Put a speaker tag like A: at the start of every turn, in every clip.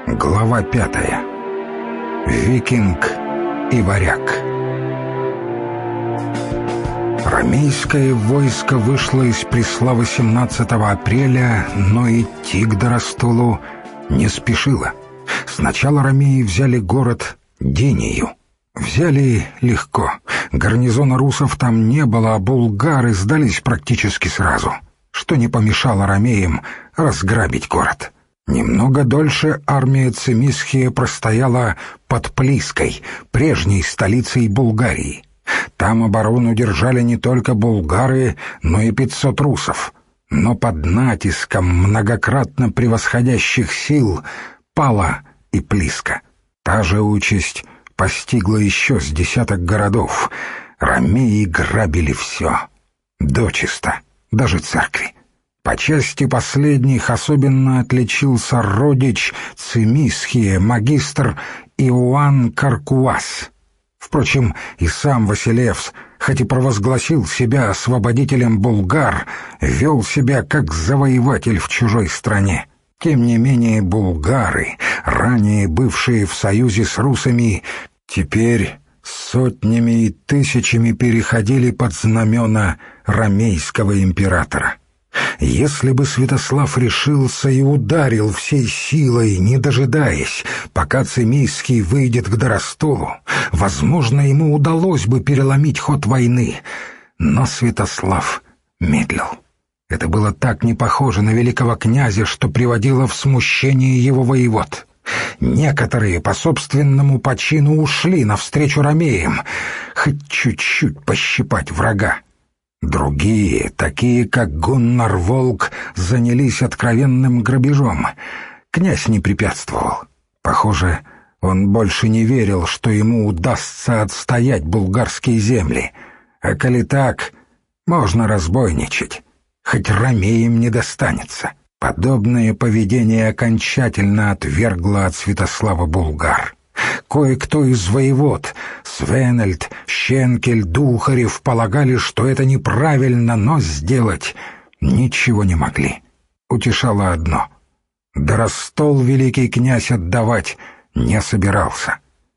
A: Глава 5. Викинг и варяг. Ромейское войско вышло из Преславы 17 апреля, но идти к Доростолу не спешило. Сначала ромеи взяли город Динию. Взяли легко. Гарнизона русов там не было, а булгары сдались практически сразу, что не помешало ромеям разграбить город. Немного дольше армия Цимисхия простояла под Плиской, прежней столицей Булгарии. Там оборону держали не только булгары, но и 500 русов. Но под натиском многократно превосходящих сил пала и Плиска. Та же участь постигла еще с десяток городов. Ромеи грабили все, дочисто, даже церкви. По части последних особенно отличился родич Цимисхия, магистр Иоанн Каркуас. Впрочем, и сам Василевс, хоть и провозгласил себя освободителем булгар, вел себя как завоеватель в чужой стране. Тем не менее булгары, ранее бывшие в союзе с русами, теперь сотнями и тысячами переходили под знамена ромейского императора. Если бы Святослав решился и ударил всей силой, не дожидаясь, пока Цимисхий выйдет к Доростолу, возможно, ему удалось бы переломить ход войны. Но Святослав медлил. Это было так не похоже на великого князя, что приводило в смущение его воевод. Некоторые по собственному почину ушли навстречу ромеям, хоть чуть-чуть пощипать врага. Другие, такие как Гуннар Волк, занялись откровенным грабежом. Князь не препятствовал. Похоже, он больше не верил, что ему удастся отстоять булгарские земли. А коли так, можно разбойничать, хоть ромеям не достанется. Подобное поведение окончательно отвергло от Святослава булгар. Кое-кто из воевод, Свенельд, Щенкель, Духарев, полагали, что это неправильно, но сделать ничего не могли. Утешало одно: Доростол великий князь отдавать не собирался.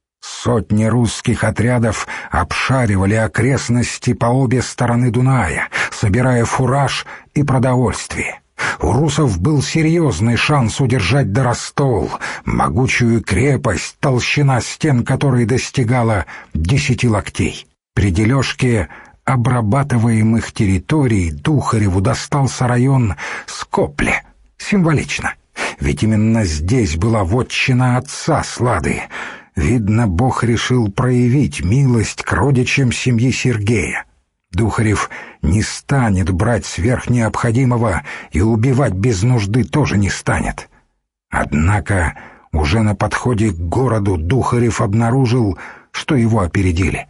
A: Сотни русских отрядов обшаривали окрестности по обе стороны Дуная, собирая фураж и продовольствие. У русов был серьезный шанс удержать Доростол, могучую крепость, толщина стен которой достигала 10 локтей. При дележке обрабатываемых территорий Духареву достался район Скопле. Символично, ведь именно здесь была вотчина отца Слады. Видно, Бог решил проявить милость к родичам семьи Сергея. Духарев не станет брать сверх необходимого, и убивать без нужды тоже не станет. Однако уже на подходе к городу Духарев обнаружил, что его опередили.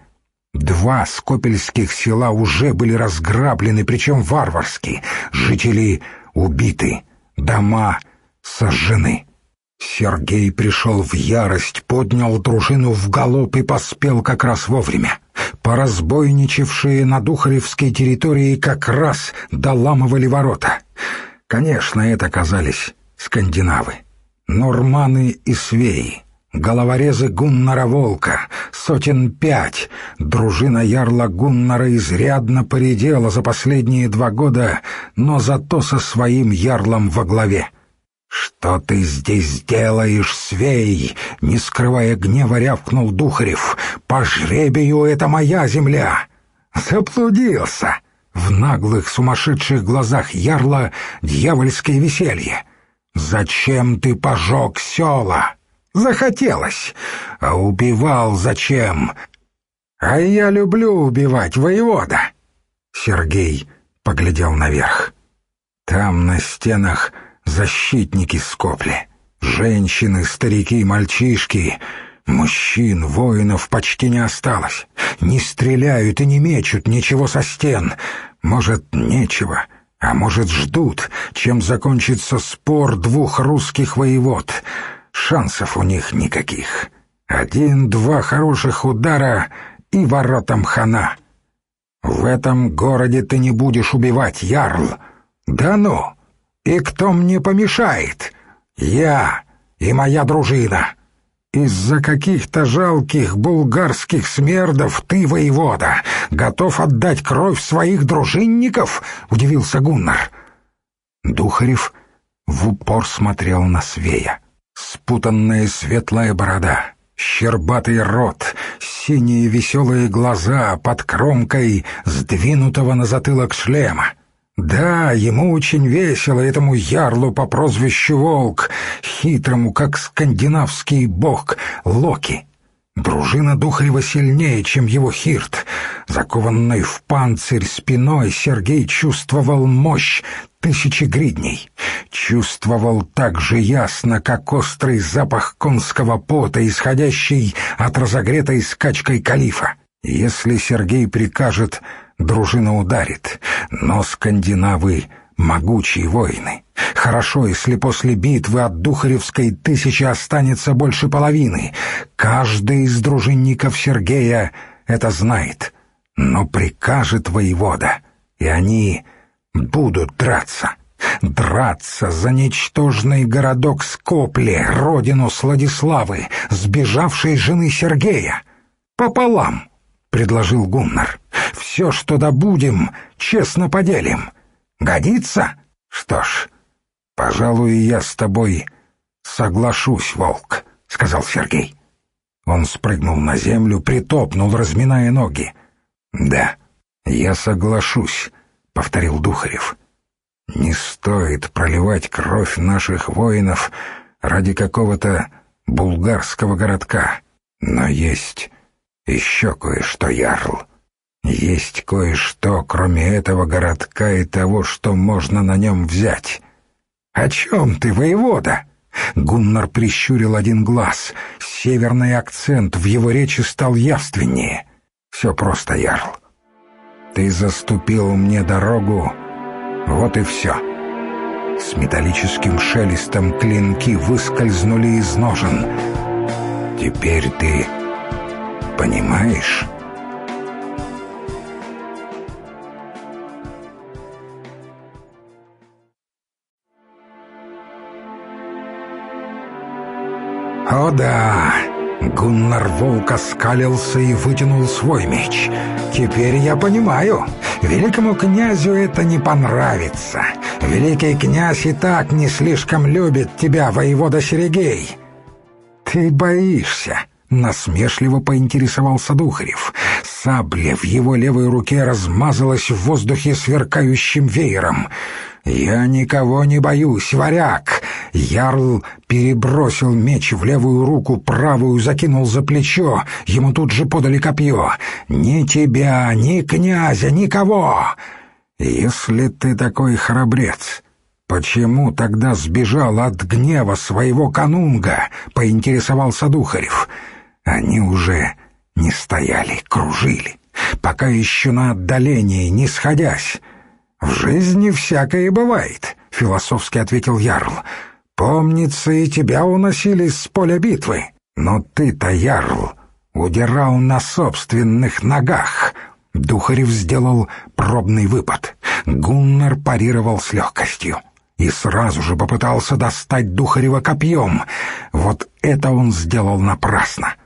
A: 2 скопельских села уже были разграблены, причем варварски. Жители убиты, дома сожжены. Сергей пришел в ярость, поднял дружину в галоп и поспел как раз вовремя. Поразбойничавшие на Духаревской территории как раз доламывали ворота. Конечно, это оказались скандинавы. Норманы и свеи, головорезы Гуннара Волка, 5 сотен. Дружина ярла Гуннара изрядно поредела за последние 2 года, но зато со своим ярлом во главе. «Что ты здесь делаешь, свей?» — не скрывая гнева, рявкнул Духарев. «По жребию это моя земля!» Заблудился. В наглых сумасшедших глазах ярла дьявольское веселье. «Зачем ты пожег села?» «Захотелось. А убивал зачем?» «А я люблю убивать, воевода!» Сергей поглядел наверх. Там на стенах защитники Скопли, женщины, старики, мальчишки. Мужчин, воинов почти не осталось. Не стреляют и не мечут ничего со стен. Может, нечего, а может, ждут, чем закончится спор 2 русских воевод. Шансов у них никаких. 1-2 хороших удара и воротам хана. В этом городе ты не будешь убивать, ярл. Да ну! И кто мне помешает? Я. и моя дружина. Из-за каких-то жалких булгарских смердов ты, воевода, готов отдать кровь своих дружинников?» — удивился Гуннар. Духарев в упор смотрел на Свея. Спутанная светлая борода, щербатый рот, синие веселые глаза под кромкой сдвинутого на затылок шлема. Да, ему очень весело, этому ярлу по прозвищу Волк, хитрому, как скандинавский бог Локи. Дружина Духарева сильнее, чем его хирт. Закованный в панцирь спиной, Сергей чувствовал мощь 1000 гридней. Чувствовал так же ясно, как острый запах конского пота, исходящий от разогретой скачкой калифа. Если Сергей прикажет, дружина ударит, но скандинавы — могучие воины. Хорошо, если после битвы от Духаревской 1000 останется больше половины. Каждый из дружинников Сергея это знает. Но прикажет воевода, и они будут драться. Драться за ничтожный городок Скопле, родину Сладиславы, сбежавшей жены Сергея. «Пополам», — предложил Гуннар. «Все, что добудем, честно поделим. Годится? Что ж, пожалуй, я с тобой соглашусь, Волк», — сказал Сергей. Он спрыгнул на землю, притопнул, разминая ноги. «Да, я соглашусь», — повторил Духарев. «Не стоит проливать кровь наших воинов ради какого-то булгарского городка. Но есть еще кое-что, ярл. Есть кое-что, кроме этого городка и того, что можно на нем взять». «О чем ты, воевода?» Гуннар прищурил один глаз. Северный акцент в его речи стал явственнее. «Все просто, ярл. Ты заступил мне дорогу, вот и все». С металлическим шелестом клинки выскользнули из ножен. «Теперь ты понимаешь?» «О да!» Гуннар Волк оскалился и вытянул свой меч. «Теперь я понимаю. Великому князю это не понравится. Великий князь и так не слишком любит тебя, воевода Сергей». «Ты боишься?» — насмешливо поинтересовался Духарев. Сабля в его левой руке размазалась в воздухе сверкающим веером. «Я никого не боюсь, варяг!» Ярл перебросил меч в левую руку, правую закинул за плечо. Ему тут же подали копье. «Ни тебя, ни князя, никого!» «Если ты такой храбрец, почему тогда сбежал от гнева своего канунга?» — поинтересовался Духарев. Они уже не стояли, кружили, пока еще на отдалении, не сходясь. «В жизни всякое бывает», — философски ответил ярл. «Помнится, и тебя уносили с поля битвы. Но ты-то, ярл, удирал на собственных ногах». Духарев сделал пробный выпад. Гуннар парировал с легкостью и сразу же попытался достать Духарева копьем. Вот это он сделал напрасно.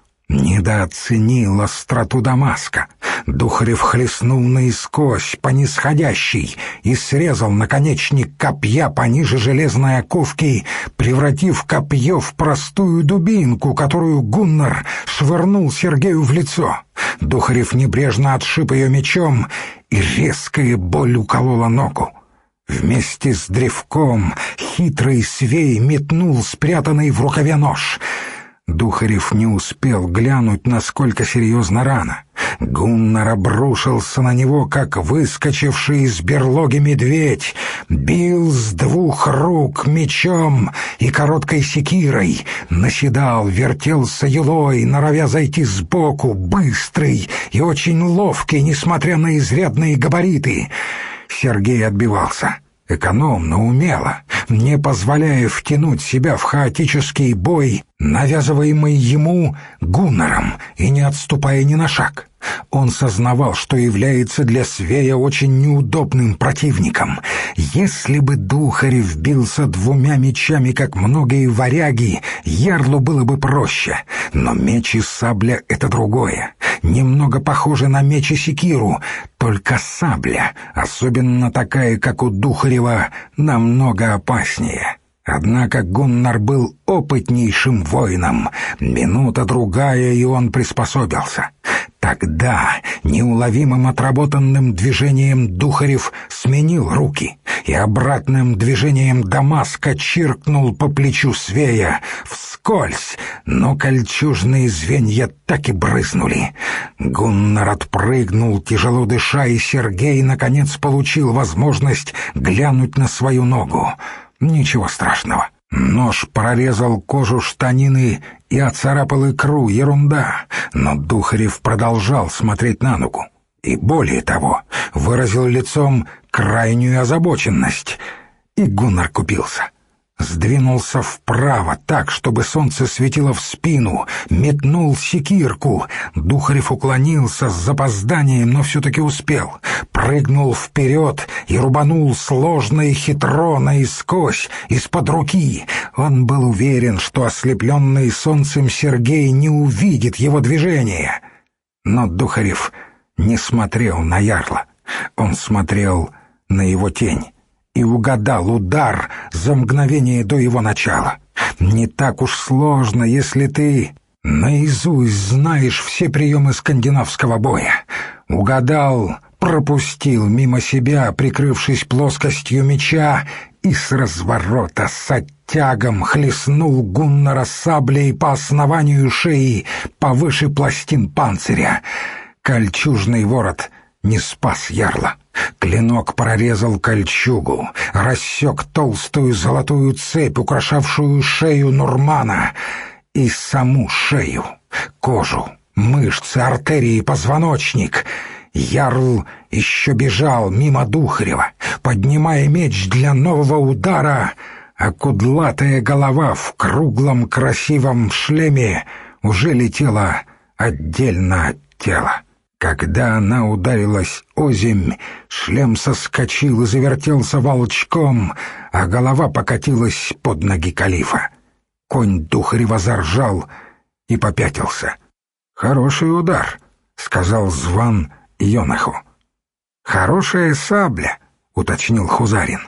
A: Недооценил остроту Дамаска. Духарев хлестнул наискось по нисходящей и срезал наконечник копья пониже железной оковки, превратив копье в простую дубинку, которую Гуннар швырнул Сергею в лицо. Духарев небрежно отшиб ее мечом, и резкая боль уколола ногу. Вместе с древком хитрый Свей метнул спрятанный в рукаве нож. Духарев не успел глянуть, насколько серьезна рана. Гуннар обрушился на него, как выскочивший из берлоги медведь, бил с двух рук мечом и короткой секирой, наседал, вертелся юлой, норовя зайти сбоку, быстрый и очень ловкий, несмотря на изрядные габариты. Сергей отбивался. экономно, умело, не позволяя втянуть себя в хаотический бой, навязываемый ему Гуннаром, и не отступая ни на шаг. Он сознавал, что является для Свея очень неудобным противником. Если бы Духарев бился двумя мечами, как многие варяги, ярлу было бы проще. Но меч и сабля — это другое. Немного похоже на меч и секиру, только сабля, особенно такая, как у Духарева, намного опаснее. Однако Гуннар был опытнейшим воином. Минута-другая, и он приспособился. Тогда неуловимым отработанным движением Духарев сменил руки и обратным движением Дамаска чиркнул по плечу Свея вскользь, но кольчужные звенья так и брызнули. Гуннар отпрыгнул, тяжело дыша, и Сергей наконец получил возможность глянуть на свою ногу. Ничего страшного. Нож прорезал кожу штанины и оцарапал икру, ерунда. Но Духарев продолжал смотреть на ногу. И более того, выразил лицом крайнюю озабоченность. И Гуннар купился. Сдвинулся вправо так, чтобы солнце светило в спину, метнул секирку. Духарев уклонился с запозданием, но все-таки успел. Прыгнул вперед и рубанул сложно и хитро наискось, из-под руки. Он был уверен, что ослепленный солнцем Сергей не увидит его движения. Но Духарев не смотрел на ярла. Он смотрел на его тень и угадал удар за мгновение до его начала. Не так уж сложно, если ты наизусть знаешь все приемы скандинавского боя. Угадал, пропустил мимо себя, прикрывшись плоскостью меча, и с разворота с оттягом хлестнул Гуннара саблей по основанию шеи, повыше пластин панциря. Кольчужный ворот не спас ярла. Клинок прорезал кольчугу, рассек толстую золотую цепь, украшавшую шею Нурмана, и саму шею, кожу, мышцы, артерии, позвоночник. Ярл еще бежал мимо Духарева, поднимая меч для нового удара, а кудлатая голова в круглом красивом шлеме уже летела отдельно от тела. Когда она ударилась озимь, шлем соскочил и завертелся волчком, а голова покатилась под ноги калифа. Конь Духарева заржал и попятился. «Хороший удар», — сказал Зван Йонаху. «Хорошая сабля», — уточнил Хузарин.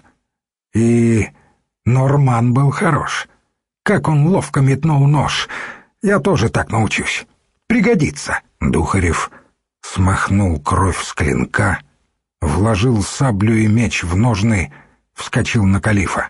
A: «И Норман был хорош. Как он ловко метнул нож. Я тоже так научусь. Пригодится». Духарев смахнул кровь с клинка, вложил саблю и меч в ножны, вскочил на калифа.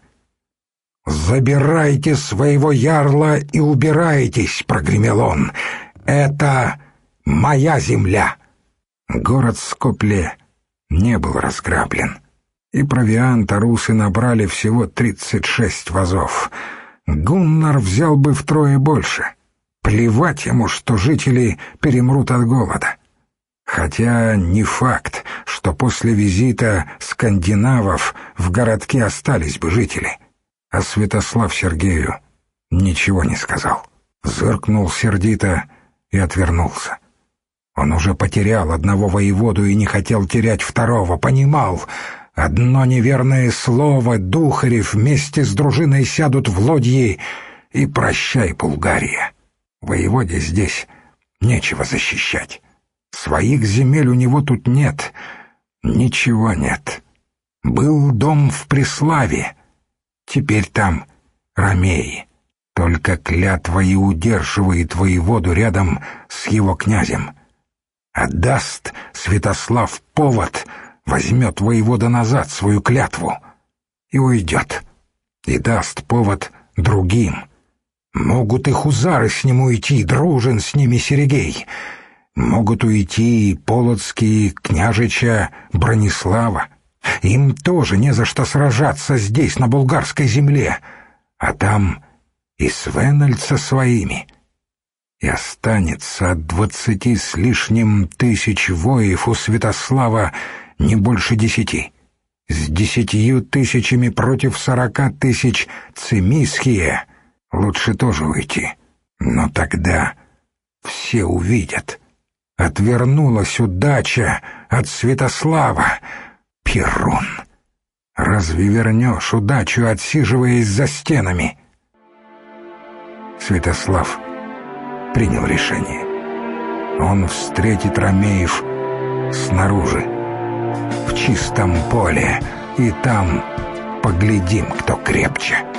A: «Забирайте своего ярла и убирайтесь», — прогремел он. «Это моя земля». Город Скопле не был разграблен, и провианта русы набрали всего 36 вазов. Гуннар взял бы втрое больше. Плевать ему, что жители перемрут от голода. Хотя не факт, что после визита скандинавов в городке остались бы жители. А Святослав Сергею ничего не сказал. Зыркнул сердито и отвернулся. Он уже потерял одного воеводу и не хотел терять второго, понимал. Одно неверное слово, Духарев вместе с дружиной сядут в лодьи, и прощай, Булгария. Воеводе здесь нечего защищать. Своих земель у него тут нет, ничего нет. Был дом в Преславе, теперь там ромеи. Только клятва и удерживает воеводу рядом с его князем. Отдаст Святослав повод, возьмет воевода назад свою клятву и уйдет, и даст повод другим. Могут и хузары с ним уйти, дружен с ними Серегей. Могут уйти и полоцкие княжича Бронислава. Им тоже не за что сражаться здесь, на булгарской земле. А там и Свенельд со своими. И останется от 20 с лишним тысяч воев у Святослава не больше 10. с 10 000 против 40 000 цимисхие, лучше тоже уйти. Но тогда все увидят. Отвернулась удача от Святослава. Перун! Разве вернешь удачу, отсиживаясь за стенами? Святослав принял решение. Он встретит ромеев снаружи, в чистом поле, и там поглядим, кто крепче.